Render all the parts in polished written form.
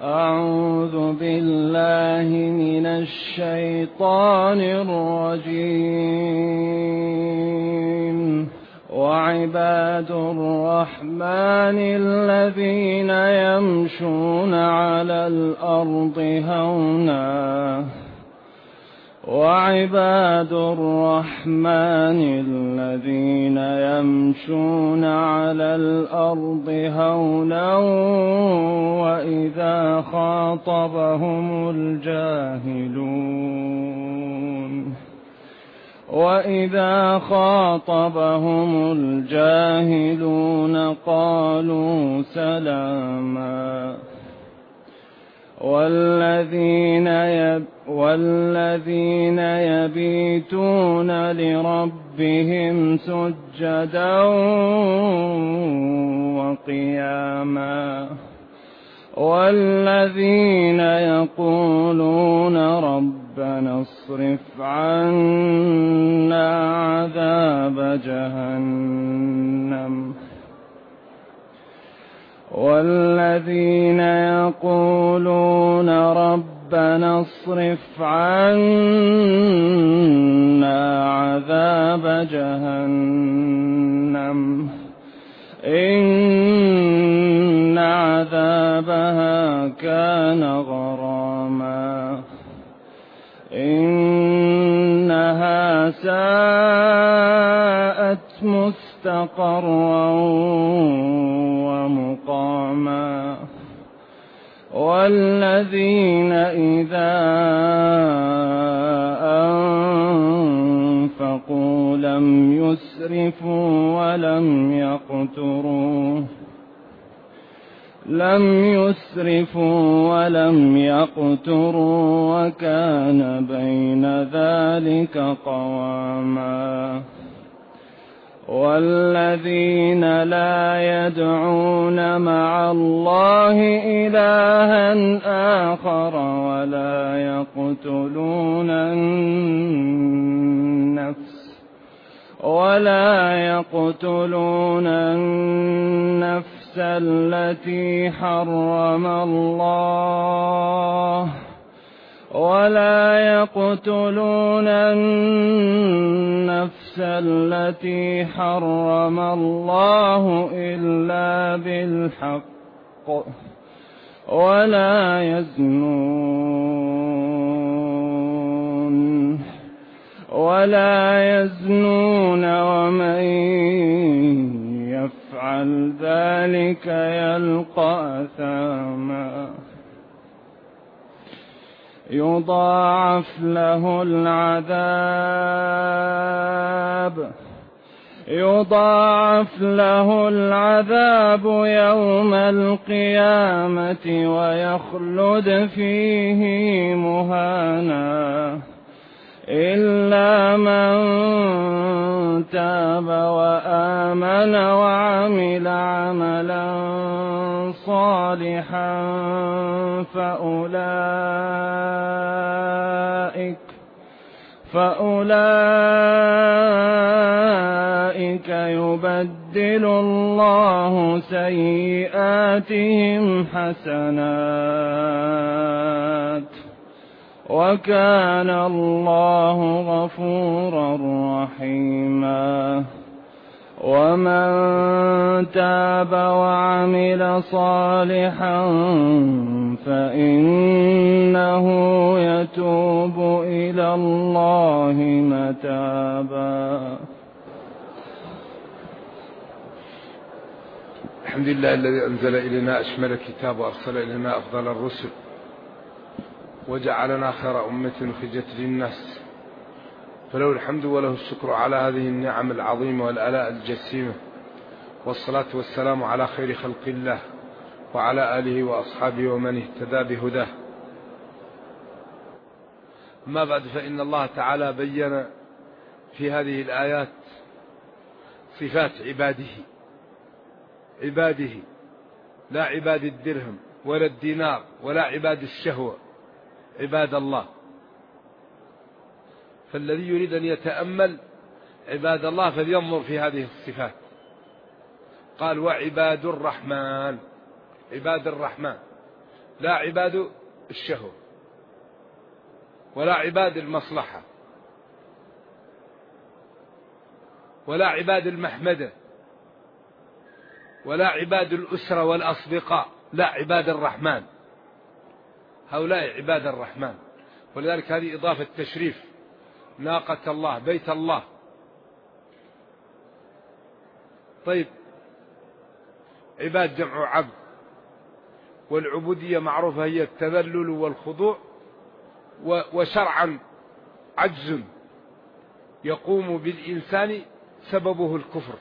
أعوذ بالله من الشيطان الرجيم. وعباد الرحمن الذين يمشون على الأرض هونا وعباد الرحمن الذين يمشون على الأرض هونا وإذا خاطبهم الجاهلون قالوا سلاما. والذين يبيتون لربهم سجدا وقياما والذين يقولون ربنا اصرف عنا عذاب جهنم والذين يقولون ربنا اصرف عنا عذاب جهنم إن عذابها كان غراما إنها ساءت مستقرا ومقاما والذين إذا أنفقوا لم يسرفوا ولم يقتروا وكان بين ذلك قواما والذين لا يدعون مع الله إلها آخر ولا يقتلون النفس التي حرم الله إلا بالحق ولا يزنون ومن يفعل ذلك يلقى أثاما يضاعف له العذاب يوم القيامة ويخلد فيه مهانا إلا من تاب وآمن وعمل عملا صالحا فأولئك يبدل الله سيئاتهم حسنات وكان الله غفورا رحيما ومن تاب وعمل صالحا فإنه يتوب إلى الله متابا. الحمد لله الذي أنزل إلينا أشمل الكتاب وأرسل إلينا أفضل الرسل وجعلنا خير أمة أخرجت للناس فله الحمد وله الشكر على هذه النعم العظيمة والآلاء الجسيمة والصلاة والسلام على خير خلق الله وعلى آله وأصحابه ومن اهتدى بهداه. أما بعد فإن الله تعالى بين في هذه الآيات صفات عباده لا عباد الدرهم ولا الدينار ولا عباد الشهوة، عباد الله. فالذي يريد أن يتأمل عباد الله فلينظر في هذه الصفات. قال وعباد الرحمن، عباد الرحمن لا عباد الشهوة ولا عباد المصلحة ولا عباد المحمدة ولا عباد الأسرة والأصدقاء، لا عباد الرحمن، هؤلاء عباد الرحمن. ولذلك هذه إضافة تشريف، ناقة الله، بيت الله. طيب، عباد جمع عبد، والعبودية معروفة هي التذلل والخضوع، وشرعا عجز يقوم بالإنسان سببه الكفر.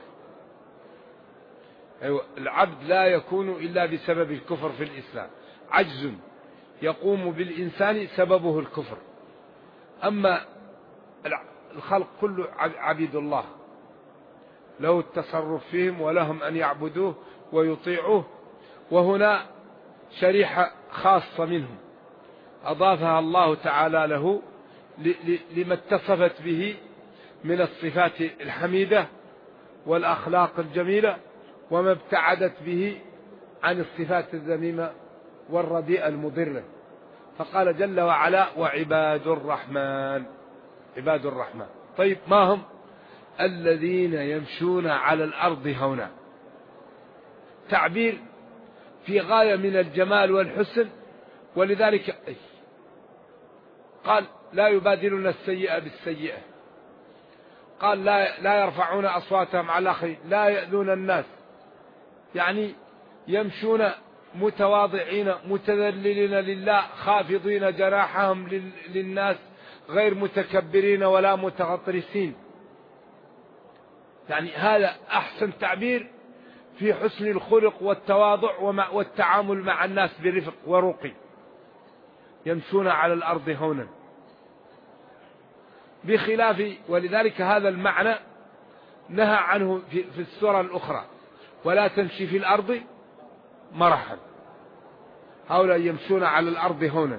أيوة، العبد لا يكون إلا بسبب الكفر في الإسلام، عجز يقوم بالإنسان سببه الكفر. أما الخلق كله عبيد الله، له التصرف فيهم ولهم أن يعبدوه ويطيعوه. وهنا شريحة خاصة منهم أضافها الله تعالى له لما اتصفت به من الصفات الحميدة والأخلاق الجميلة، وما ابتعدت به عن الصفات الذميمة والرديئة المضرة. فقال جل وعلا: وعباد الرحمن. عباد الرحمن. طيب، ما هم؟ الذين يمشون على الأرض هونا. تعبير في غاية من الجمال والحسن، ولذلك قال: لا يبادلون السيئة بالسيئة. قال: لا يرفعون أصواتهم على الآخرين، لا يأذون الناس. يعني يمشون متواضعين متذللين لله، خافضين جناحهم للناس، غير متكبرين ولا متغطرسين. يعني هذا أحسن تعبير في حسن الخلق والتواضع والتعامل مع الناس برفق ورقي. يمشون على الأرض هونا، بخلاف، ولذلك هذا المعنى نهى عنه في السورة الأخرى: ولا تمشي في الأرض مرحا. هؤلاء يمشون على الأرض هونا،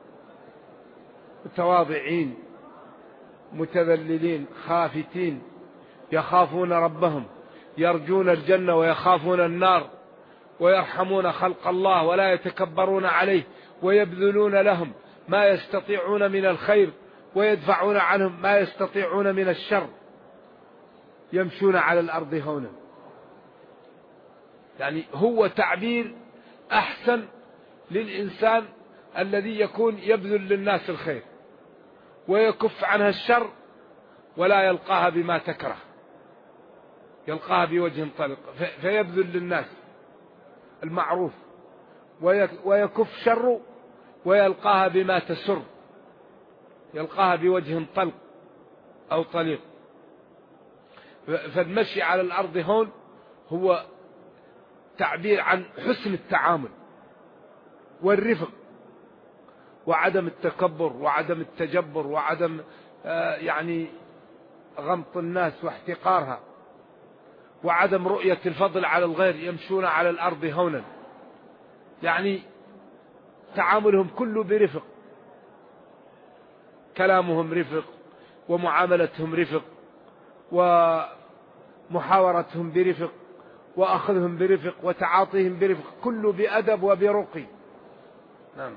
متواضعين متذللين خافتين، يخافون ربهم، يرجون الجنة ويخافون النار، ويرحمون خلق الله ولا يتكبرون عليه، ويبذلون لهم ما يستطيعون من الخير، ويدفعون عنهم ما يستطيعون من الشر. يمشون على الأرض هونا، يعني هو تعبير أحسن للإنسان الذي يكون يبذل للناس الخير ويكف عنها الشر، ولا يلقاها بما تكره، يلقاها بوجه طلق، فيبذل للناس المعروف ويكف شره، ويلقاها بما تسر، يلقاها بوجه طلق أو طليق. فالمشي على الأرض هون هو تعبير عن حسن التعامل والرفق، وعدم التكبر وعدم التجبر وعدم يعني غمط الناس واحتقارها، وعدم رؤية الفضل على الغير. يمشون على الأرض هونا، يعني تعاملهم كله برفق، كلامهم رفق، ومعاملتهم رفق، ومحاورتهم برفق، وأخذهم برفق، وتعاطيهم برفق، كله بأدب وبرقي. نعم.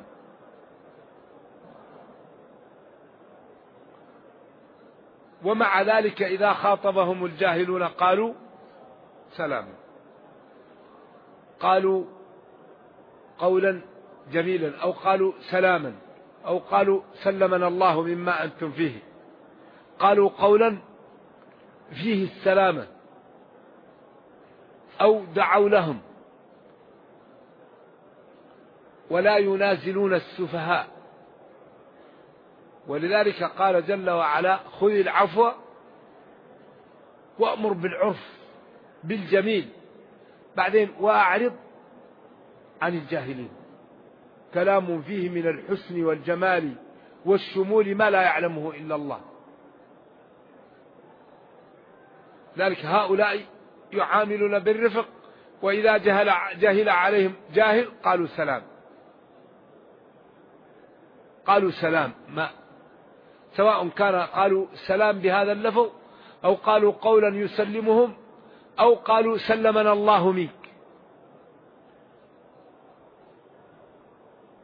ومع ذلك إذا خاطبهم الجاهلون قالوا سلاما، قالوا قولا جميلا، أو قالوا سلاما، أو قالوا سلمنا الله مما أنتم فيه. قالوا قولا فيه السلامة، أو دعوا لهم، ولا ينازلون السفهاء. ولذلك قال جل وعلا: خذ العفو وأمر بالعرف بالجميل، بعدين وأعرض عن الجاهلين. كلام فيه من الحسن والجمال والشمول ما لا يعلمه إلا الله. ذلك هؤلاء يعاملون بالرفق، وإذا جهل عليهم جاهل قالوا سلام، قالوا سلام، ما سواء كان قالوا سلام بهذا اللفظ، أو قالوا قولا يسلمهم، أو قالوا سلمنا الله منك.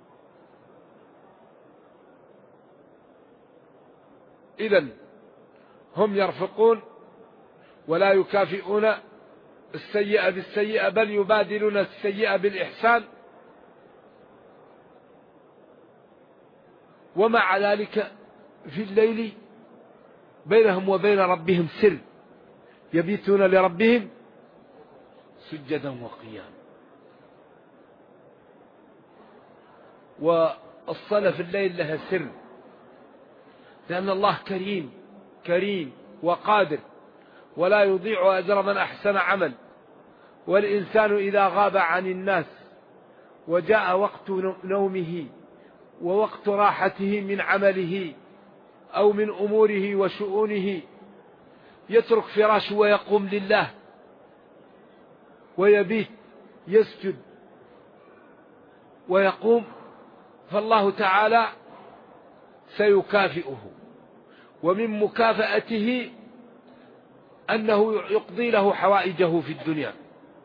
إذن هم يرفقون ولا يكافئون السيئة بالسيئة، بل يبادلون السيئة بالإحسان. ومع ذلك في الليل بينهم وبين ربهم سر، يبيتون لربهم سجدا وقياما. والصلاة في الليل لها سر، لأن الله كريم وقادر، ولا يضيع أجر من أحسن عمل. والإنسان إذا غاب عن الناس وجاء وقت نومه ووقت راحته من عمله أو من أموره وشؤونه، يترك فراشه ويقوم لله ويبيت يسجد ويقوم، فالله تعالى سيكافئه. ومن مكافأته أنه يقضي له حوائجه في الدنيا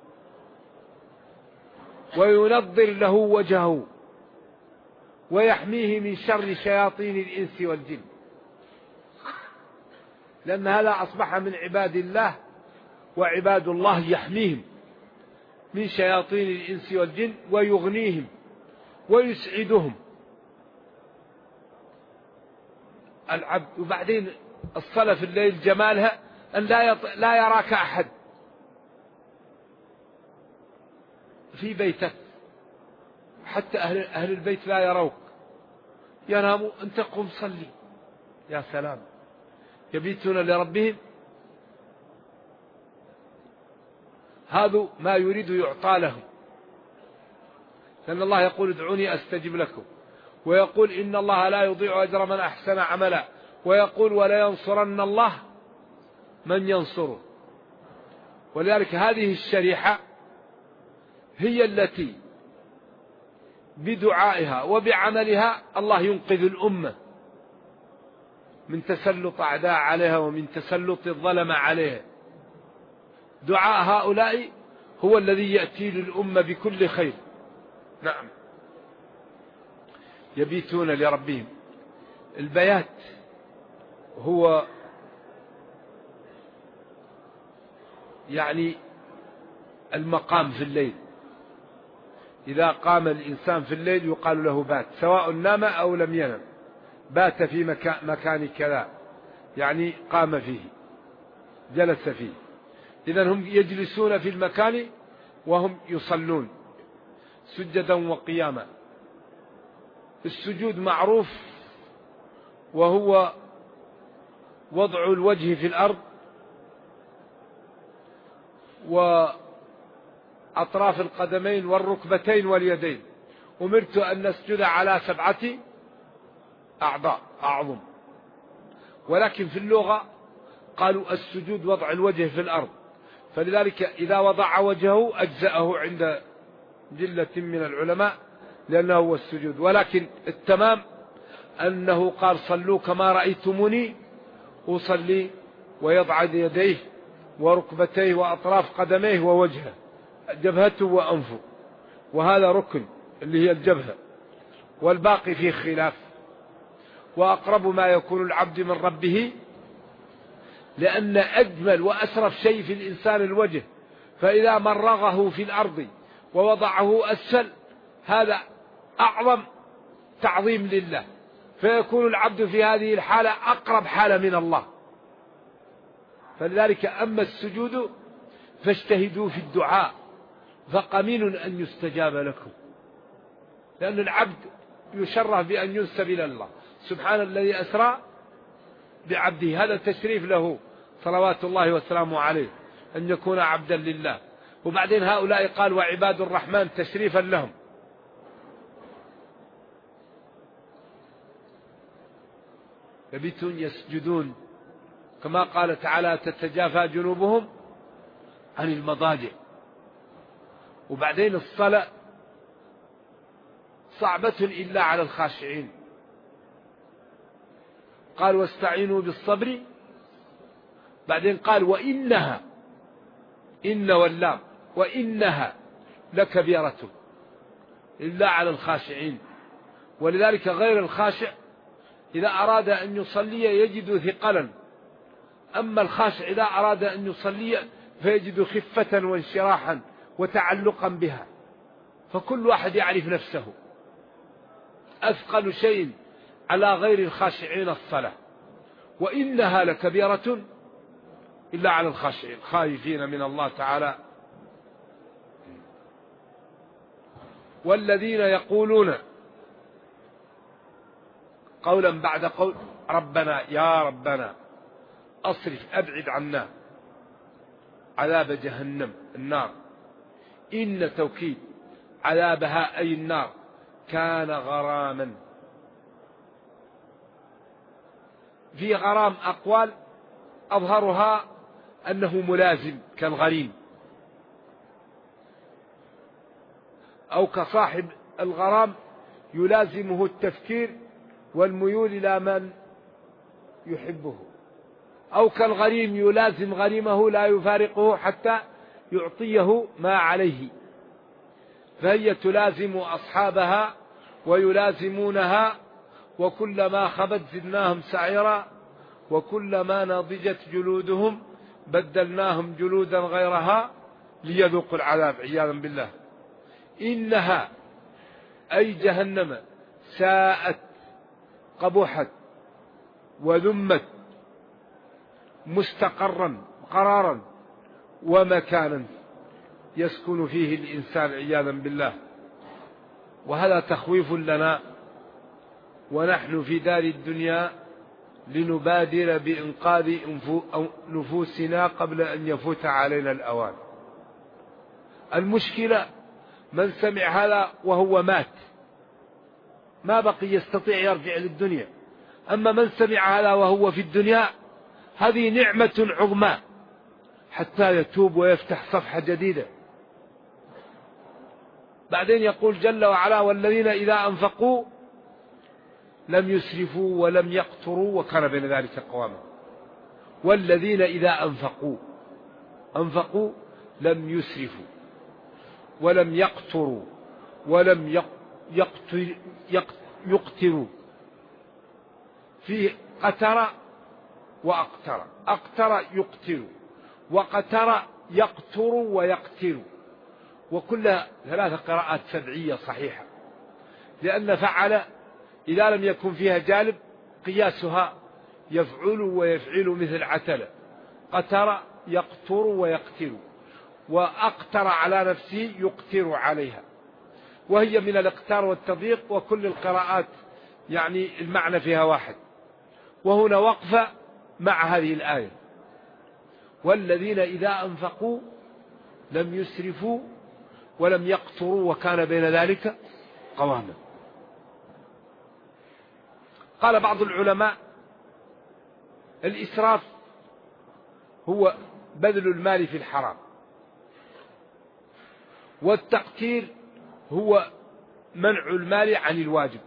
وينظر له وجهه ويحميه من شر شياطين الإنس والجن، لأن هذا أصبح من عباد الله، وعباد الله يحميهم من شياطين الإنس والجن ويغنيهم ويسعدهم العبد. وبعدين الصلاة في الليل جمالها أن لا يراك أحد في بيتك، حتى أهل البيت لا يروك، يناموا أنت قم صلي. يا سلام، يبيتون لربهم. هذا ما يريد يعطى لهم، لأن الله يقول ادعوني أستجب لكم، ويقول إن الله لا يضيع أجر من أحسن عملا، ويقول ولا ينصرن الله من ينصره. ولذلك هذه الشريحة هي التي بدعائها وبعملها الله ينقذ الأمة من تسلط أعداء عليها ومن تسلط الظلم عليها. دعاء هؤلاء هو الذي يأتي للأمة بكل خير. نعم، يبيتون لربهم. البيات هو يعني المقام في الليل. إذا قام الإنسان في الليل يقال له بات، سواء نام أو لم ينم، بات في مكان كذا، يعني قام فيه، جلس فيه. إذن هم يجلسون في المكان وهم يصلون سجدا وقياما. السجود معروف، وهو وضع الوجه في الأرض وأطراف القدمين والركبتين واليدين. أمرت أن نسجد على 7 أعضاء أعظم، ولكن في اللغة قالوا السجود وضع الوجه في الأرض، فلذلك إذا وضع وجهه أجزأه عند جلة من العلماء، لأنه هو السجود. ولكن التمام أنه قال صلوا كما رأيتموني أصلي، ويضع يديه وركبتيه وأطراف قدميه ووجهه، جبهته وأنفه، وهذا ركن اللي هي الجبهة، والباقي فيه خلاف. وأقرب ما يكون العبد من ربه، لأن أجمل وأسرف شيء في الإنسان الوجه، فإذا مرغه في الأرض ووضعه أسفل هذا أعظم تعظيم لله، فيكون العبد في هذه الحالة أقرب حالة من الله. فلذلك أما السجود فاجتهدوا في الدعاء فقمين أن يستجاب لكم، لأن العبد يشرف بأن ينسب إلى الله. سبحان الذي أسرى بعبده، هذا تشريف له صلوات الله وسلامه عليه أن يكون عبدا لله. وبعدين هؤلاء قال وعباد الرحمن تشريفا لهم. يبيتون يسجدون، كما قال تعالى تتجافى جنوبهم عن المضاجع. وبعدين الصلاة صعبة إلا على الخاشعين، قال واستعينوا بالصبر، بعدين قال وإنها، إن واللام، وإنها لكبيرة إلا على الخاشعين. ولذلك غير الخاشع إذا أراد أن يصلي يجد ثقلا، أما الخاشع إذا أراد أن يصلي فيجد خفة وانشراحا وتعلقا بها. فكل واحد يعرف نفسه. أثقل شيء على غير الخاشعين الصلاة، وإنها لكبيرة إلا على الخاشعين خائفين من الله تعالى. والذين يقولون قولا بعد قول ربنا يا ربنا أصرف أبعد عنا عذاب جهنم النار إن توكيد عذابها أي النار كان غراما. في غرام أقوال أظهرها أنه ملازم كالغريم، أو كصاحب الغرام يلازمه التفكير والميول إلى من يحبه، أو كالغريم يلازم غريمه لا يفارقه حتى يعطيه ما عليه، فهي تلازم أصحابها ويلازمونها، وكلما خبت زدناهم سعيرا وكلما نضجت جلودهم بدلناهم جلودا غيرها ليذوقوا العذاب عياذا بالله. إنها أي جهنم ساءت قبحت وذمت مستقرا قرارا ومكانا يسكن فيه الإنسان عياذا بالله. وهذا تخويف لنا ونحن في دار الدنيا لنبادر بإنقاذ نفوسنا قبل أن يفوت علينا الأوان. المشكلة من سمع هذا وهو مات ما بقي يستطيع يرجع للدنيا، أما من سمع هذا وهو في الدنيا هذه نعمة عظمى حتى يتوب ويفتح صفحة جديدة. بعدين يقول جل وعلا والذين إذا أنفقوا لم يسرفوا ولم يقتروا وكان بين ذلك قواما. والذين إذا أنفقوا لم يسرفوا ولم يقتروا ولم يقتروا. في قتر وأقتر، أقتر يقتر وقتر يقتر ويقتر، وكلها 3 قراءات سبعية صحيحة، لأن فعل إذا لم يكن فيها جالب قياسها يفعل ويفعل مثل عتل. قتر يقتر ويقتر، وأقتر على نفسه يقتر عليها، وهي من الاقتار والتضييق، وكل القراءات يعني المعنى فيها واحد. وهنا وقفة مع هذه الآية والذين إذا أنفقوا لم يسرفوا ولم يقتروا وكان بين ذلك قواما. قال بعض العلماء الإسراف هو بذل المال في الحرام، والتقتير هو منع المال عن الواجب.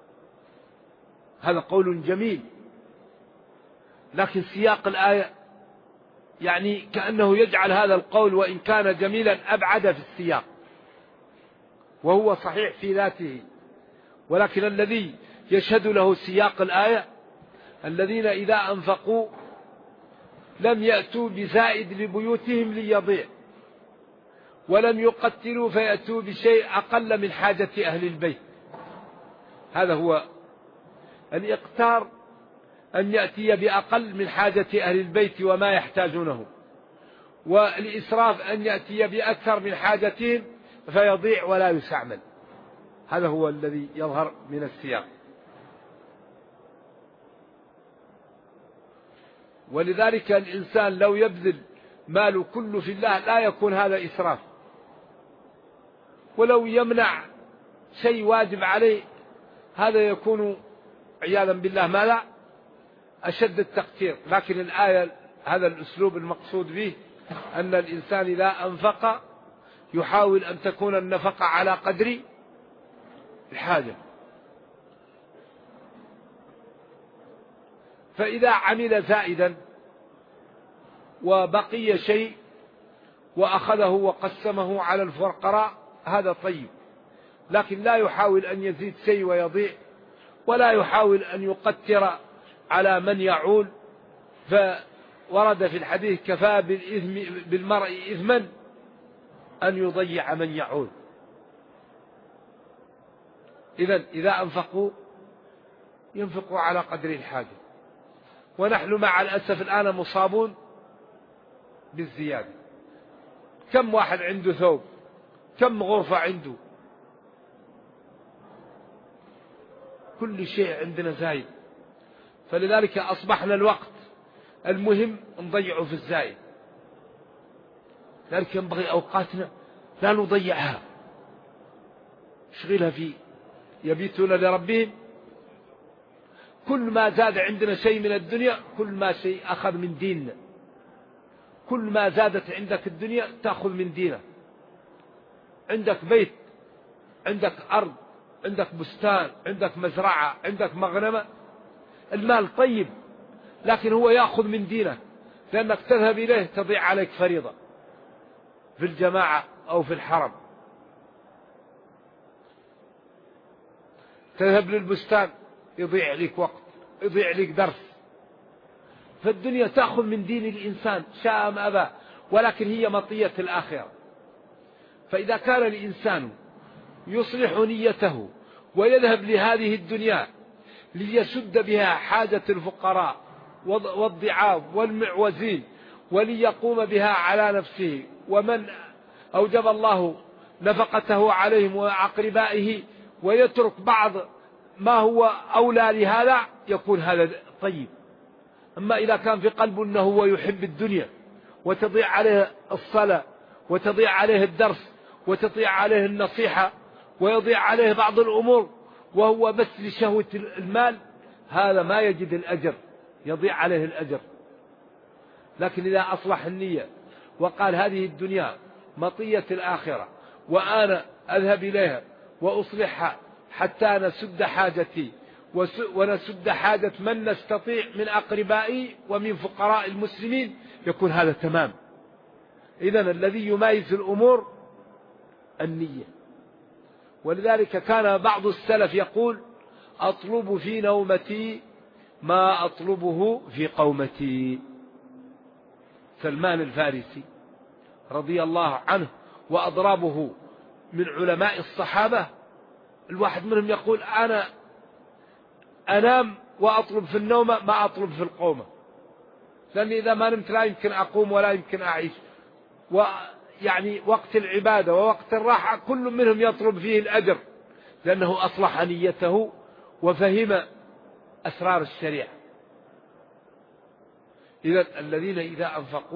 هذا قول جميل، لكن سياق الآية يعني كأنه يجعل هذا القول وإن كان جميلا أبعد في السياق، وهو صحيح في ذاته، ولكن الذي يشهد له سياق الآية الذين إذا أنفقوا لم يأتوا بزائد لبيوتهم ليضيع، ولم يقتلوا فيأتوا بشيء أقل من حاجة أهل البيت. هذا هو الإقتار، أن يأتي بأقل من حاجة أهل البيت وما يحتاجونه، والإسراف أن يأتي بأكثر من حاجتهم فيضيع ولا يستعمل. هذا هو الذي يظهر من السياق. ولذلك الإنسان لو يبذل ماله كله في الله لا يكون هذا إسراف، ولو يمنع شيء واجب عليه هذا يكون عياذا بالله ماذا أشد التقتير. لكن الآية هذا الأسلوب المقصود به أن الإنسان إذا أنفق يحاول أن تكون النفقة على قدر الحاجة، فإذا عمل زائدا وبقي شيء وأخذه وقسمه على الفقراء هذا طيب، لكن لا يحاول أن يزيد شيء ويضيع، ولا يحاول أن يقتر على من يعول. فورد في الحديث: كفى بالمرء إثما أن يضيع من يعول. إذا أنفقوا ينفقوا على قدر الحاجة. ونحن مع الأسف الآن مصابون بالزيادة. كم واحد عنده ثوب؟ كم غرفة عنده؟ كل شيء عندنا زايد. فلذلك أصبحنا الوقت المهم نضيعه في الزايد. لذلك ينبغي أوقاتنا لا نضيعها، نشغلها في يبيتون لربهم. كل ما زاد عندنا شيء من الدنيا كل ما شيء أخذ من ديننا. كل ما زادت عندك الدنيا تأخذ من دينك. عندك بيت، عندك أرض، عندك بستان، عندك مزرعة، عندك مغنمة، المال طيب، لكن هو يأخذ من دينك، لأنك تذهب إليه تضيع عليك فريضة في الجماعة أو في الحرم. تذهب للبستان يضيع لك وقت، يضيع لك درس. فالدنيا تأخذ من دين الإنسان شاء أم أبى، ولكن هي مطية الآخرة. فإذا كان الإنسان يصلح نيته ويذهب لهذه الدنيا ليسد بها حاجة الفقراء والضعاف والمعوزين، وليقوم بها على نفسه ومن أوجب الله نفقته عليهم وأقربائه، ويترك بعض ما هو أولى لهذا، يكون هذا طيب. أما إذا كان في قلبه أنه هو يحب الدنيا وتضيع عليه الصلاة وتضيع عليه الدرس وتضيع عليه النصيحة ويضيع عليه بعض الأمور وهو بس لشهوة المال، هذا ما يجد الأجر، يضيع عليه الأجر. لكن إذا أصلح النية وقال هذه الدنيا مطية الآخرة وأنا أذهب إليها وأصلحها حتى نسد حاجتي ونسد حاجة من نستطيع من أقربائي ومن فقراء المسلمين، يكون هذا تمام. إذن الذي يميز الأمور النية. ولذلك كان بعض السلف يقول: أطلب في نومتي ما أطلبه في قومتي. سلمان الفارسي رضي الله عنه وأضرابه من علماء الصحابة، الواحد منهم يقول: أنا أنام وأطلب في النوم ما أطلب في القومة، لأن إذا ما نمت لا يمكن أقوم ولا يمكن أعيش. ويعني وقت العبادة ووقت الراحة كل منهم يطلب فيه الأجر، لأنه أصلح نيته وفهم أسرار الشريعة. إذا الذين إذا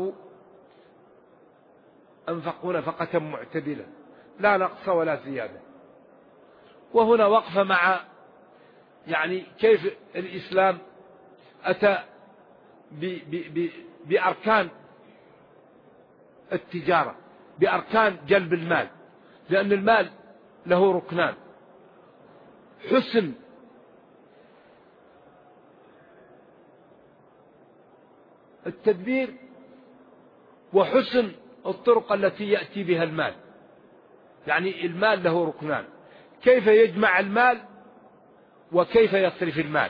أنفقوا نفقة معتدلة لا نقص ولا زيادة. وهنا وقفة مع يعني كيف الإسلام أتى بأركان التجارة، بأركان جلب المال، لأن المال له ركنان: حسن التدبير وحسن الطرق التي يأتي بها المال. يعني المال له ركنان: كيف يجمع المال وكيف يصرف المال.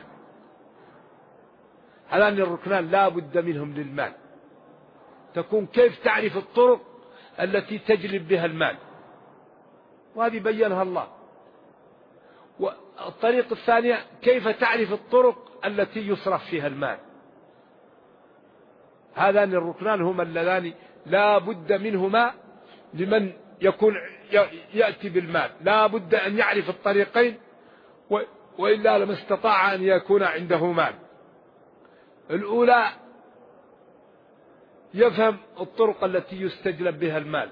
هذان الركنان لا بد منهم للمال. تكون كيف تعرف الطرق التي تجلب بها المال، وهذه بينها الله. والطريقة الثانية كيف تعرف الطرق التي يصرف فيها المال. هذان الركنان هما اللذان لا بد منهما لمن يكون يأتي بالمال، لا بد أن يعرف الطريقين، وإلا لما استطاع أن يكون عنده مال. الأولى يفهم الطرق التي يستجلب بها المال،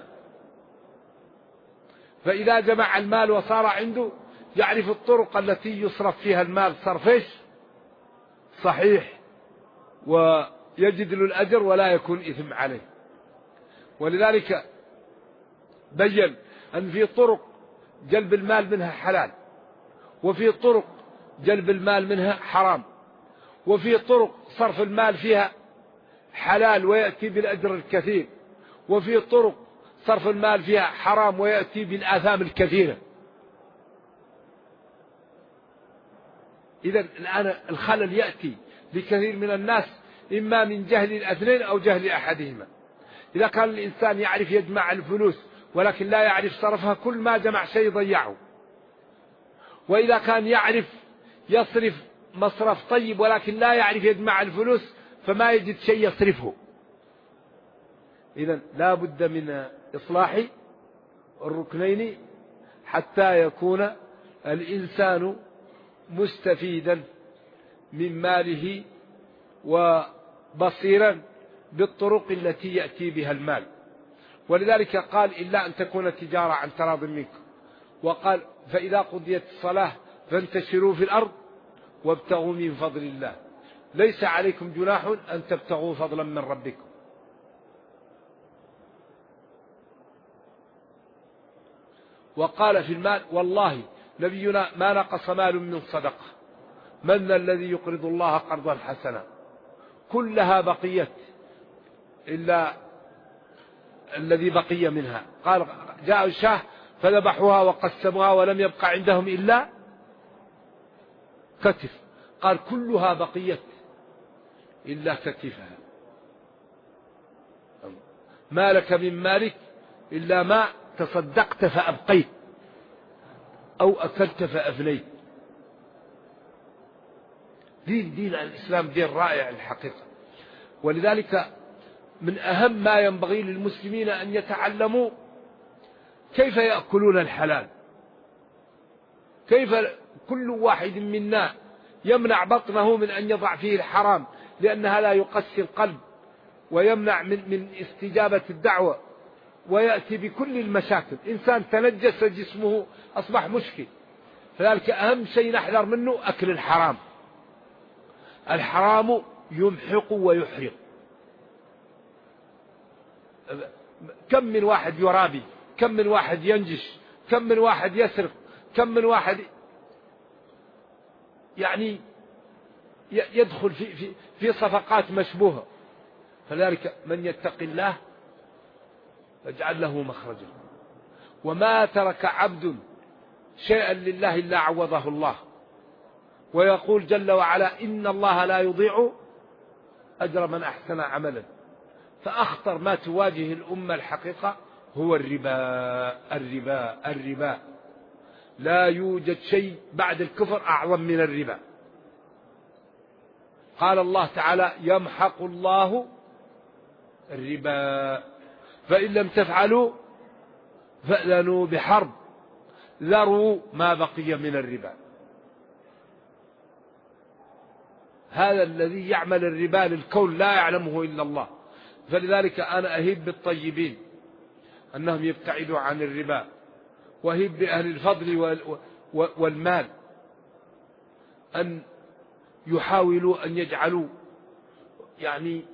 فإذا جمع المال وصار عنده يعرف الطرق التي يصرف فيها المال صرف صحيح، ويجد له الأجر ولا يكون إثم عليه. ولذلك بين أن في طرق جلب المال منها حلال، وفي طرق جلب المال منها حرام، وفي طرق صرف المال فيها حلال ويأتي بالأجر الكثير، وفي طرق صرف المال فيها حرام ويأتي بالآثام الكثيرة. إذا الآن الخلل يأتي لكثير من الناس إما من جهل الاثنين أو جهل أحدهما. إذا كان الإنسان يعرف يجمع الفلوس ولكن لا يعرف صرفها، كل ما جمع شيء ضيعه. وإذا كان يعرف يصرف مصرف طيب ولكن لا يعرف يجمع الفلوس، فما يجد شيء يصرفه. إذا لا بد من إصلاح الركنين حتى يكون الإنسان مستفيدا من ماله وبصيرا بالطرق التي يأتي بها المال. ولذلك قال إلا أن تكون تجارة عن تراض منكم، وقال فإذا قضيت الصلاة فانتشروا في الأرض وابتغوا من فضل الله، ليس عليكم جناح أن تبتغوا فضلا من ربكم. وقال في المال والله نبينا ما نقص مال من صدقة، من الذي يقرض الله قرضا حسنا، كلها بقيت إلا الذي بقي منها. قال جاء الشاه فذبحوها وقسموها ولم يبق عندهم إلا كتف، قال كلها بقيت إلا كتفها. ما لك من مالك إلا ما تصدقت فأبقيت أو أكلت فأفنيت. دين الإسلام دين رائع الحقيقة. ولذلك من أهم ما ينبغي للمسلمين أن يتعلموا كيف يأكلون الحلال، كيف كل واحد منا يمنع بطنه من أن يضع فيه الحرام، لأن هذا يقسي القلب ويمنع من استجابة الدعوة ويأتي بكل المشاكل. إنسان تنجس جسمه أصبح مشكل. فذلك أهم شيء نحذر منه أكل الحرام. الحرام يمحق ويحرق. كم من واحد يرابي، كم من واحد ينجش، كم من واحد يسرق، كم من واحد يعني يدخل في صفقات مشبوهة. فذلك من يتق الله فاجعل له مخرجا. وما ترك عبد شيئا لله إلا عوضه الله. ويقول جل وعلا إن الله لا يضيع أجر من أحسن عملا. فأخطر ما تواجه الأمة الحقيقة هو الربا. الربا الربا، لا يوجد شيء بعد الكفر أعظم من الربا. قال الله تعالى يمحق الله الربا فإن لم تفعلوا فأذنوا بحرب، ذروا ما بقي من الربا. هذا الذي يعمل الربا للكون لا يعلمه إلا الله. فلذلك أنا أهب بالطيبين أنهم يبتعدوا عن الربا، وأهب بأهل الفضل والمال أن يحاولوا أن يجعلوا يعني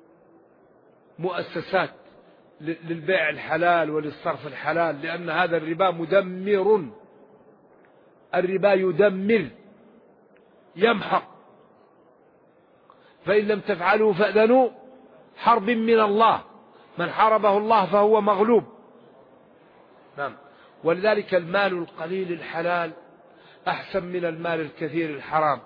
مؤسسات للبيع الحلال وللصرف الحلال، لأن هذا الربا مدمر. الربا يدمر يمحق. فإن لم تفعلوا فأذنوا حرب من الله، من حاربه الله فهو مغلوب. نعم. ولذلك المال القليل الحلال أحسن من المال الكثير الحرام.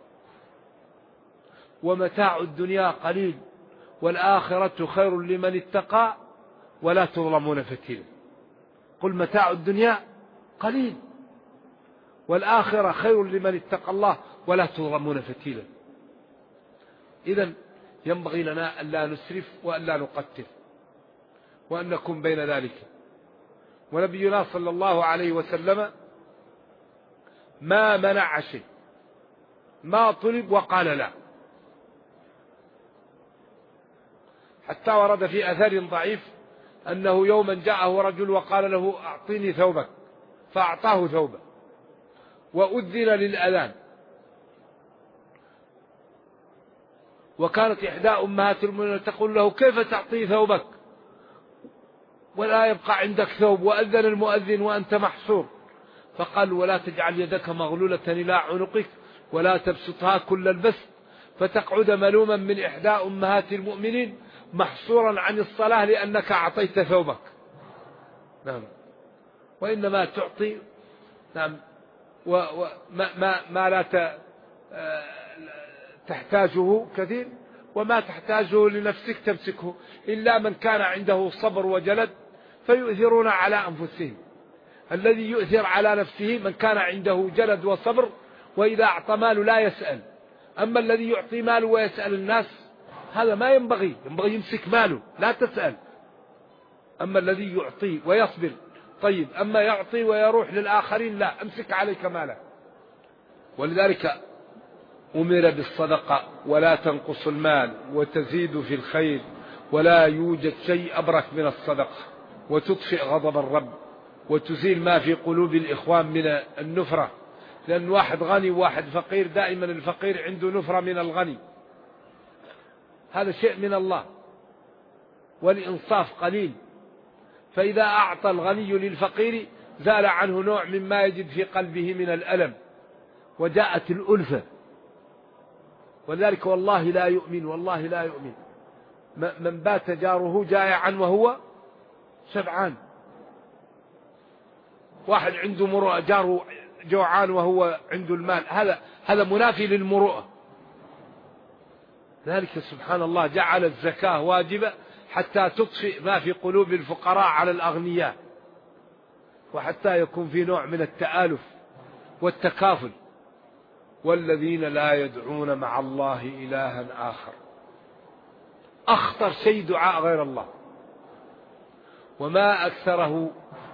ومتاع الدنيا قليل والآخرة خير لمن اتقى ولا تظلمون فتيلا. قل متاع الدنيا قليل والآخرة خير لمن اتقى الله ولا تظلمون فتيلا. إذن ينبغي لنا أن لا نسرف وأن لا نقتل وأن نكون بين ذلك. ونبينا صلى الله عليه وسلم ما منع شيء، ما طلب وقال لا. حتى ورد في أثر ضعيف أنه يوما جاءه رجل وقال له أعطيني ثوبك، فأعطاه ثوبه وأذن للأذان. وكانت إحدى أمهات المؤمنين تقول له كيف تعطي ثوبك ولا يبقى عندك ثوب، وأذن المؤذن وأنت محصور؟ فقال ولا تجعل يدك مغلولة إلى عنقك ولا تبسطها كل البسط فتقعد ملوما من إحدى أمهات المؤمنين محصورا عن الصلاة لأنك أعطيت ثوبك. نعم. وإنما تعطي نعم ما لا تحتاجه كثير، وما تحتاجه لنفسك تمسكه، إلا من كان عنده صبر وجلد فيؤثرون على أنفسهم. الذي يؤثر على نفسه من كان عنده جلد وصبر، وإذا أعطى ماله لا يسأل. أما الذي يعطي ماله ويسأل الناس هذا ما ينبغي يمسك ماله لا تسأل. أما الذي يعطي ويصبر طيب، أما يعطي ويروح للآخرين لا، أمسك عليك ماله. ولذلك أمر بالصدقة، ولا تنقص المال وتزيد في الخير، ولا يوجد شيء أبرك من الصدقة، وتطفئ غضب الرب، وتزيل ما في قلوب الإخوان من النفرة. لأن واحد غني وواحد فقير، دائما الفقير عنده نفرة من الغني، هذا شيء من الله، والإنصاف قليل. فإذا أعطى الغني للفقير زال عنه نوع مما يجد في قلبه من الألم، وجاءت الألفة. ولذلك والله لا يؤمن، والله لا يؤمن من بات جاره جائعا وهو شبعان. واحد عنده مروءة، جاره جوعان وهو عنده المال، هذا منافي للمروءة. ذلك سبحان الله جعل الزكاة واجبة حتى تطفئ ما في قلوب الفقراء على الأغنياء، وحتى يكون في نوع من التآلف والتكافل. والذين لا يدعون مع الله إلها آخر. أخطر شيء دعاء غير الله، وما أكثره.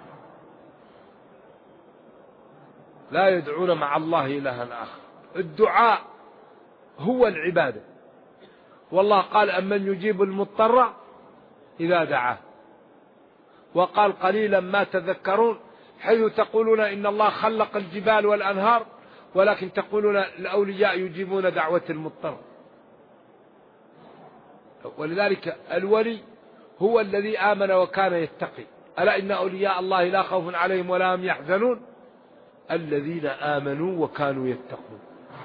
لا يدعون مع الله إلها آخر. الدعاء هو العبادة، والله قال أمن يجيب المضطر إذا دعاه، وقال قليلا ما تذكرون، حيث تقولون إن الله خلق الجبال والأنهار، ولكن تقولون الأولياء يجيبون دعوة المضطر. ولذلك الولي هو الذي آمن وكان يتقي. ألا إن أولياء الله لا خوف عليهم ولا هم يحزنون الذين آمنوا وكانوا يتقون.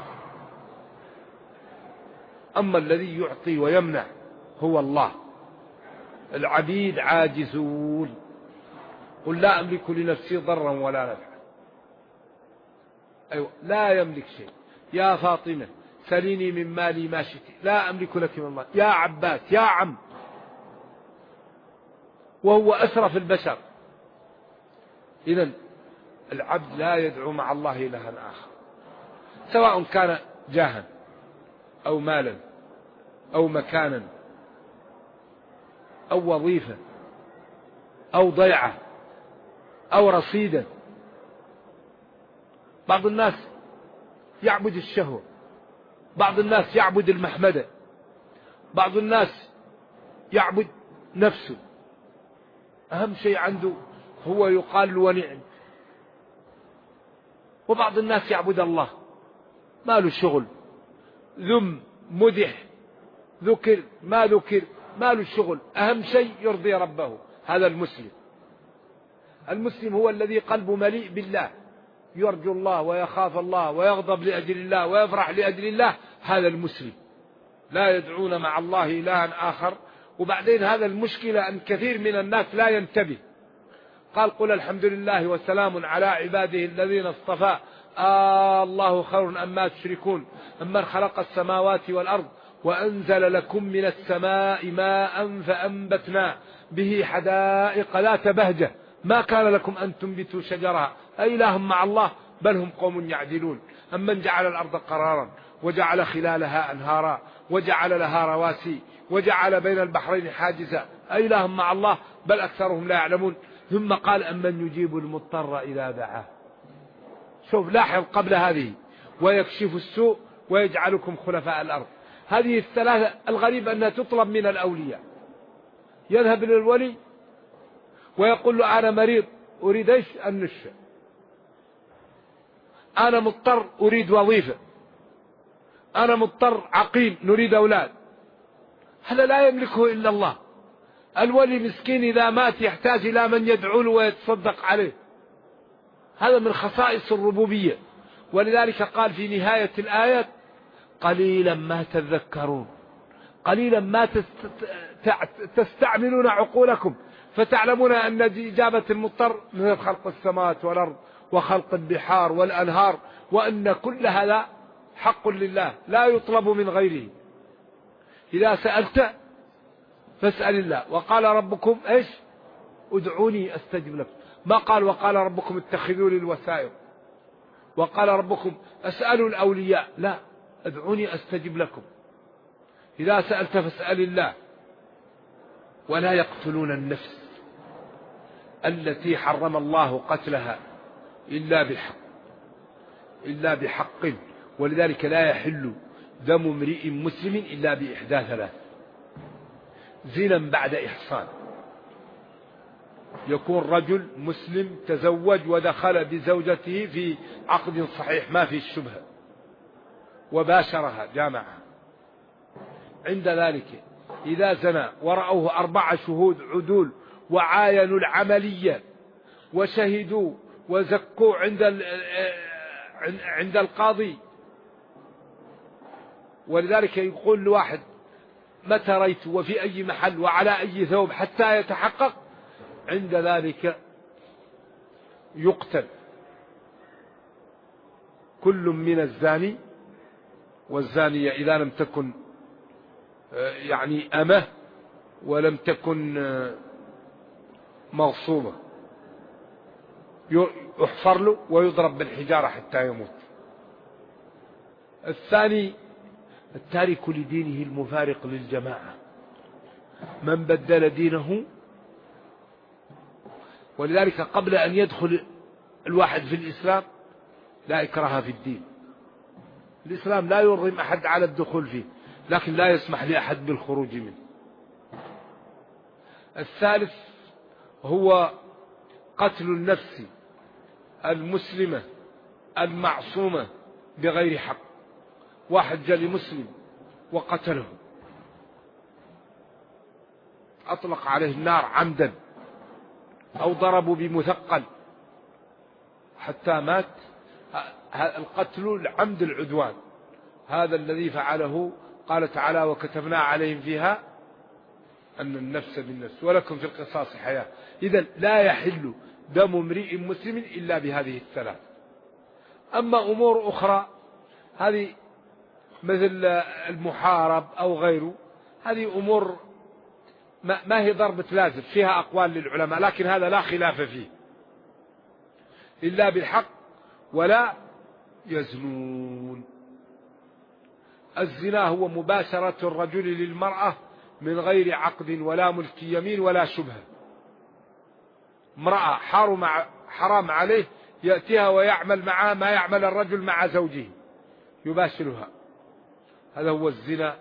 أما الذي يعطي ويمنع هو الله. العبيد عاجزون. قل لا أملك لنفسي ضرا ولا نفعا. أيوة، لا يملك شيء. يا فاطمة سليني من مالي ما شئت، لا أملك لك من الله. يا عباس يا عم، وهو أسرف البشر. إذن العبد لا يدعو مع الله إلها آخر، سواء كان جاها أو مالا أو مكانا أو وظيفة أو ضيعة أو رصيدا. بعض الناس يعبد الشهوة، بعض الناس يعبد المحمدة، بعض الناس يعبد نفسه، أهم شيء عنده هو يقال ونعم. وبعض الناس يعبد الله، ما له شغل، ذم مدح ذكر ما ذكر، ما له شغل، أهم شيء يرضي ربه. هذا المسلم. المسلم هو الذي قلبه مليء بالله، يرجو الله ويخاف الله ويغضب لأجل الله ويفرح لأجل الله. هذا المسلم. لا يدعون مع الله إلها آخر. وبعدين هذا المشكلة أن كثير من الناس لا ينتبه. قال قل الحمد لله وسلام على عباده الذين اصطفى الله خير أما تشركون أمن خلق السماوات والأرض وأنزل لكم من السماء ماء فأنبتنا به حدائق ذات بهجة ما كان لكم أن تنبتوا شجرها أإله مع الله بل هم قوم يعدلون. أمن جعل الأرض قرارا وجعل خلالها أنهارا وجعل لها رواسي وجعل بين البحرين حاجزا أإله مع الله بل أكثرهم لا يعلمون. ثم قال أمن يجيب المضطر إذا دعاه. شوف لاحظ قبل هذه ويكشف السوء ويجعلكم خلفاء الأرض. هذه الثلاثة الغريب أنها تطلب من الأولياء. يذهب للولي ويقول له أنا مريض أريد إيش النشفة، أنا مضطر أريد وظيفة، أنا مضطر عقيم نريد أولاد. هذا لا يملكه إلا الله. الولي مسكين إذا مات يحتاج إلى من يدعو له ويتصدق عليه. هذا من خصائص الربوبية. ولذلك قال في نهاية الآية قليلا ما تذكرون، قليلا ما تستعملون عقولكم فتعلمون أن إجابة المضطر مثل خلق السماوات والأرض وخلق البحار والأنهار، وأن كل هذا حق لله لا يطلب من غيره. إذا سألت فاسأل الله. وقال ربكم إيش؟ ادعوني أستجب لكم. ما قال وقال ربكم اتخذوا لي الوسائل، وقال ربكم أسألوا الأولياء، لا، ادعوني أستجب لكم. إذا سألت فاسأل الله. ولا يقتلون النفس التي حرم الله قتلها إلا بحق. ولذلك لا يحل دم امرئ مسلم إلا بإحدى ثلاث: زنا بعد إحصان، يكون رجل مسلم تزوج ودخل بزوجته في عقد صحيح ما في الشبهة وباشرها جامعها، عند ذلك إذا زنى ورأوه 4 شهود عدول وعاينوا العملية وشهدوا وزكوا عند القاضي، ولذلك يقول لواحد متى رأيت وفي أي محل وعلى أي ثوب حتى يتحقق، عند ذلك يقتل كل من الزاني والزانية إذا لم تكن يعني أمه ولم تكن مغصوبة، يحفر له ويضرب بالحجارة حتى يموت. الثاني التارك لدينه المفارق للجماعة، من بدل دينه. ولذلك قبل أن يدخل الواحد في الإسلام لا إكراه في الدين. الإسلام لا يرغم أحد على الدخول فيه، لكن لا يسمح لأحد بالخروج منه. الثالث هو قتل النفس المسلمة المعصومة بغير حق. واحد جاء لمسلم وقتله، أطلق عليه النار عمدا أو ضربوا بمثقل حتى مات، القتل العمد العدوان، هذا الذي فعله. قال تعالى: وكتبنا عليهم فيها أن النفس بالنفس ولكم في القصاص حياة. إذن لا يحل دم امرئ مسلم إلا بهذه الثلاث. أما أمور أخرى هذه مثل المحارب أو غيره، هذه أمور ما هي ضربة لازم، فيها أقوال للعلماء، لكن هذا لا خلاف فيه، إلا بالحق ولا يزنون. الزنا هو مباشرة الرجل للمرأة من غير عقد ولا ملك يمين ولا شبهة. امرأة حرام عليه يأتيها ويعمل معها ما يعمل الرجل مع زوجه، يباشرها، هذا هو الزنا،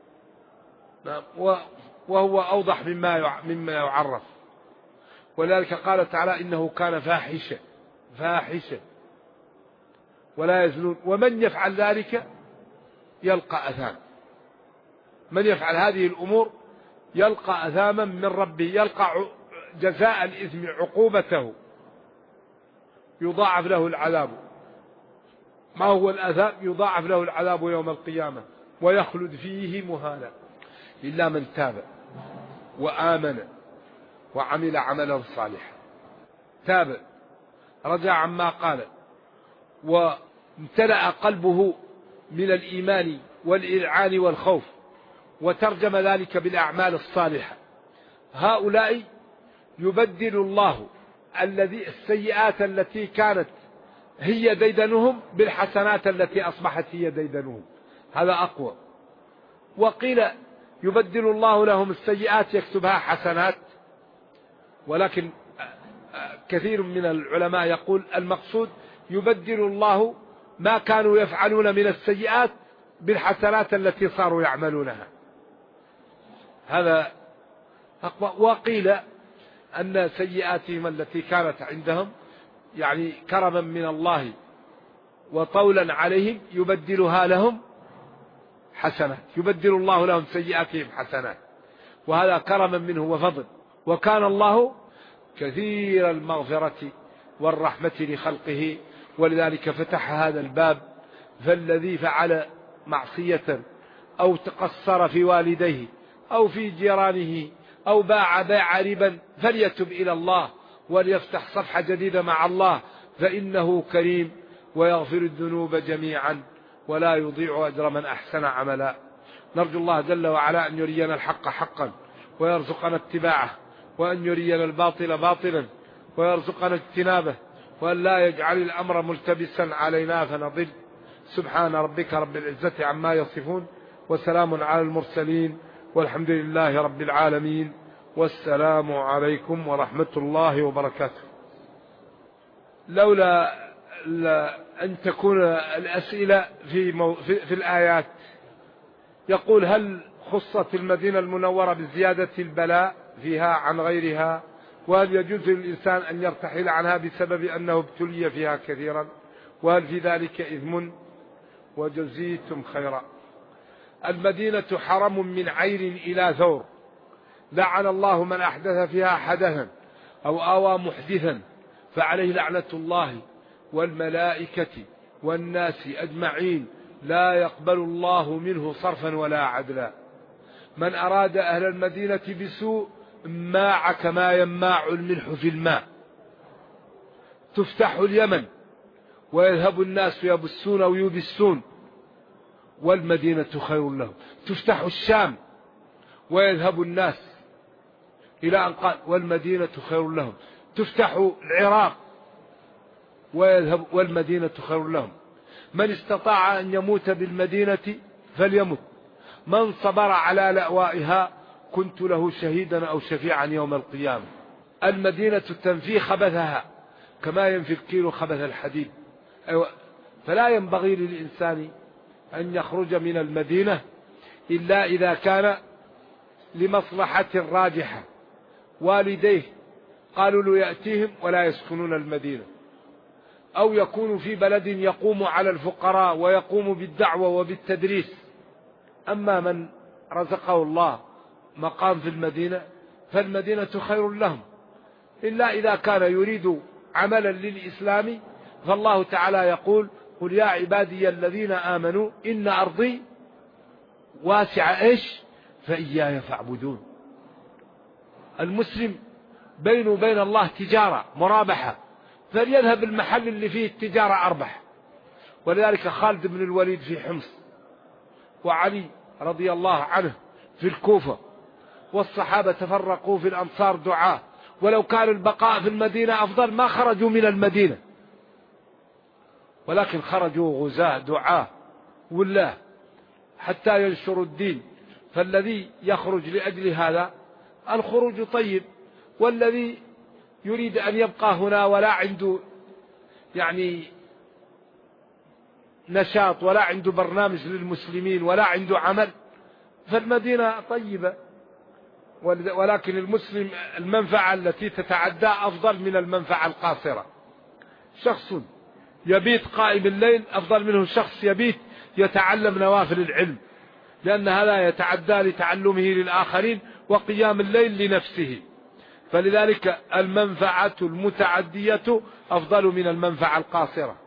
وهو أوضح مما يعرف. ولذلك قال تعالى: إنه كان فاحشة ولا يزنون. ومن يفعل ذلك يلقى أثام. من يفعل هذه الأمور يلقى أثاما من ربه، يلقى جزاء الإثم عقوبته، يضاعف له العذاب. ما هو الأثام؟ يضاعف له العذاب يوم القيامة ويخلد فيه مهانا، إلا من تاب وآمن وعمل عملا صالحا. تاب، رجع عما قال، وامتلأ قلبه من الإيمان والإذعان والخوف، وترجم ذلك بالأعمال الصالحة. هؤلاء يبدل الله السيئات التي كانت هي ديدنهم بالحسنات التي أصبحت هي ديدنهم، هذا أقوى. وقيل يبدل الله لهم السيئات يكتبها حسنات، ولكن كثير من العلماء يقول المقصود يبدل الله ما كانوا يفعلون من السيئات بالحسنات التي صاروا يعملونها، هذا أقوى. وقيل أن سيئاتهم التي كانت عندهم يعني كرما من الله وطولا عليهم يبدلها لهم حسنات، يبدل الله لهم سيئاتهم حسنات، وهذا كرما منه وفضل. وكان الله كثير المغفرة والرحمة لخلقه، ولذلك فتح هذا الباب. فالذي فعل معصية أو تقصر في والديه أو في جيرانه أو باع بيع ربا فليتب إلى الله وليفتح صفحة جديدة مع الله، فإنه كريم ويغفر الذنوب جميعا ولا يضيع أجر من أحسن عملا. نرجو الله جل وعلا أن يرينا الحق حقا ويرزقنا اتباعه، وأن يرينا الباطل باطلا ويرزقنا اجتنابه، وأن لا يجعل الأمر ملتبسا علينا فنضل. سبحان ربك رب العزة عما يصفون، وسلام على المرسلين، والحمد لله رب العالمين، والسلام عليكم ورحمة الله وبركاته. لولا أن تكون الأسئلة في الآيات، يقول: هل خصت المدينة المنورة بزيادة البلاء فيها عن غيرها؟ وهل يجوز للإنسان أن يرتحل عنها بسبب أنه ابتلي فيها كثيرا؟ وهل في ذلك إثم؟ وجزيتم خيرا. المدينة حرم من عين إلى ثور، لعن الله من أحدث فيها حدثا أو آوى محدثا، فعليه لعنة الله والملائكة والناس أجمعين، لا يقبل الله منه صرفا ولا عدلا. من أراد أهل المدينة بسوء ماع كما يماع الملح في الماء. تفتح اليمن ويذهب الناس يبسون ويبسون والمدينة خير لهم. تفتح الشام ويذهب الناس إلى أن قال والمدينة خير لهم. تفتح العراق ويذهب والمدينة خير لهم. من استطاع أن يموت بالمدينة فليمت، من صبر على لأوائها كنت له شهيدا أو شفيعا يوم القيامة. المدينة تنفي خبثها كما ينفي الكيل خبث الحديد. فلا ينبغي للإنسان أن يخرج من المدينة إلا إذا كان لمصلحة راجحة. والديه قالوا له يأتيهم ولا يسكنون المدينة، أو يكون في بلد يقوم على الفقراء ويقوم بالدعوة وبالتدريس. أما من رزقه الله مقام في المدينة فالمدينة خير لهم، إلا إذا كان يريد عملا للإسلام، فالله تعالى يقول: قل يا عبادي الذين آمنوا إن أرضي واسعة فإياي فاعبدون. المسلم بينه وبين الله تجارة مرابحة، فليذهب المحل اللي فيه التجارة أربح. ولذلك خالد بن الوليد في حمص، وعلي رضي الله عنه في الكوفة، والصحابة تفرقوا في الأمصار دعاة، ولو كان البقاء في المدينة أفضل ما خرجوا من المدينة، ولكن خرجوا غزاة دعاة والله حتى ينشروا الدين. فالذي يخرج لأجل هذا الخروج طيب، والذي يريد أن يبقى هنا ولا عنده نشاط ولا عنده برنامج للمسلمين ولا عنده عمل، فالمدينة طيبة. ولكن المسلم المنفعة التي تتعدى أفضل من المنفعة القاصرة. شخص يبيت قائم الليل أفضل منه شخص يبيت يتعلم نوافل العلم، لأن هذا يتعدى لتعلمه للآخرين وقيام الليل لنفسه. فلذلك المنفعة المتعدية أفضل من المنفعة القاصرة.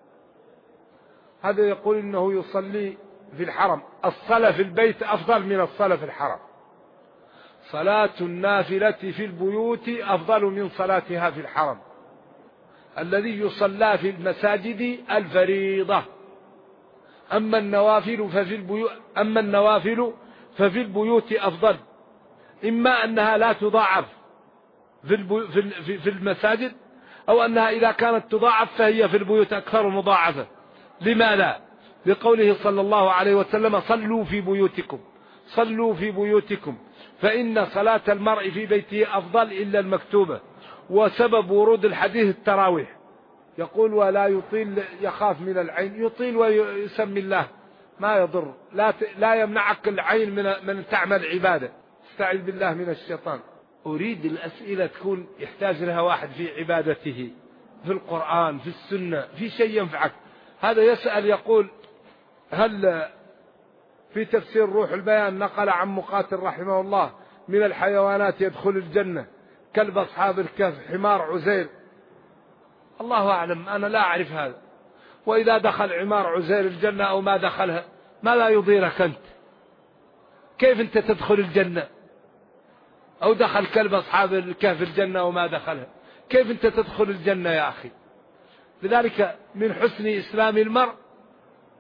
هذا يقول إنه يصلي في الحرم، الصلاة في البيت أفضل من الصلاة في الحرم. صلاة النافلة في البيوت أفضل من صلاتها في الحرم. الذي يصلى في المساجد الفريضة، أما النوافل ففي البيوت أفضل، إما أنها لا تضاعف في المساجد، أو أنها إذا كانت تضاعف فهي في البيوت أكثر مضاعفة. لماذا؟ لقوله صلى الله عليه وسلم: صلوا في بيوتكم، صلوا في بيوتكم، فإن صلاة المرء في بيته أفضل إلا المكتوبة. وسبب ورود الحديث التراويح، يقول: ولا يطيل يخاف من العين، يطيل ويسمي الله ما يضر، لا يمنعك العين من تعمل عبادة. استعذ بالله من الشيطان. أريد الأسئلة تكون يحتاج لها واحد في عبادته، في القرآن، في السنة، في شيء ينفعك. هذا يسأل يقول: هل في تفسير روح البيان نقل عن مقاتل رحمه الله: من الحيوانات يدخل الجنة كلب أصحاب الكهف، حمار عزير. الله أعلم، أنا لا أعرف هذا. وإذا دخل عمار عزير الجنة أو ما دخلها، ما لا يضيرك أنت؟ كيف أنت تدخل الجنة؟ أو دخل كلب أصحاب الكهف الجنة وما دخلها، كيف أنت تدخل الجنة يا أخي؟ لذلك من حسن إسلام المرء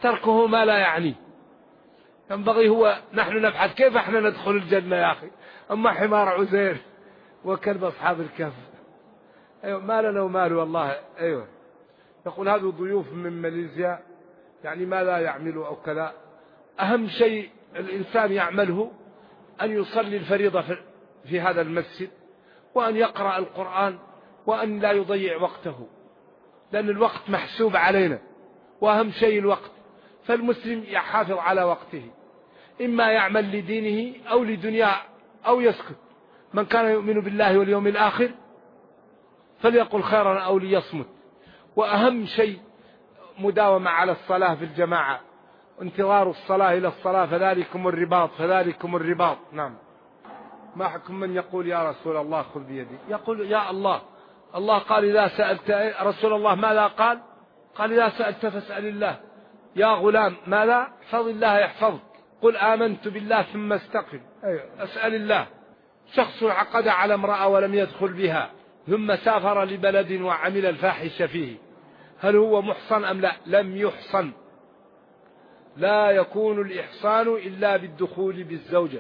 تركه ما لا يعنيه. ينبغي نحن نبحث كيف احنا ندخل الجنة يا أخي، أما حمار عزير وكلب أصحاب الكهف. أيوة ما لنا وماله والله. أيوة يقول هذا ضيوف من ماليزيا، يعني ما لا يعملوا أو كذا. أهم شيء الإنسان يعمله أن يصلي الفريضة في هذا المسجد، وأن يقرأ القرآن، وأن لا يضيع وقته، لأن الوقت محسوب علينا، وأهم شيء الوقت. فالمسلم يحافظ على وقته، إما يعمل لدينه أو لدنياه أو يسكت. من كان يؤمن بالله واليوم الآخر فليقل خيرا أو ليصمت. وأهم شيء مداومة على الصلاة في الجماعة، انتظار الصلاة إلى الصلاة، فذلكم الرباط فذلكم الرباط. نعم. ما حكم من يقول يا رسول الله خذ بيدي؟ يقول يا الله. الله قال إذا سألت، رسول الله ماذا قال؟ قال إذا سألت فاسأل الله. يا غلام ماذا؟ احفظ الله يحفظك. قل آمنت بالله ثم استقم. أسأل الله. شخص عقد على امرأة ولم يدخل بها، ثم سافر لبلد وعمل الفاحش فيه، هل هو محصن أم لا؟ لم يحصن. لا يكون الإحصان إلا بالدخول بالزوجة،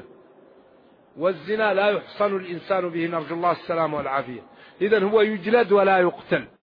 والزنا لا يحصن الإنسان به، نرجو الله السلام والعافية. إذن هو يجلد ولا يقتل.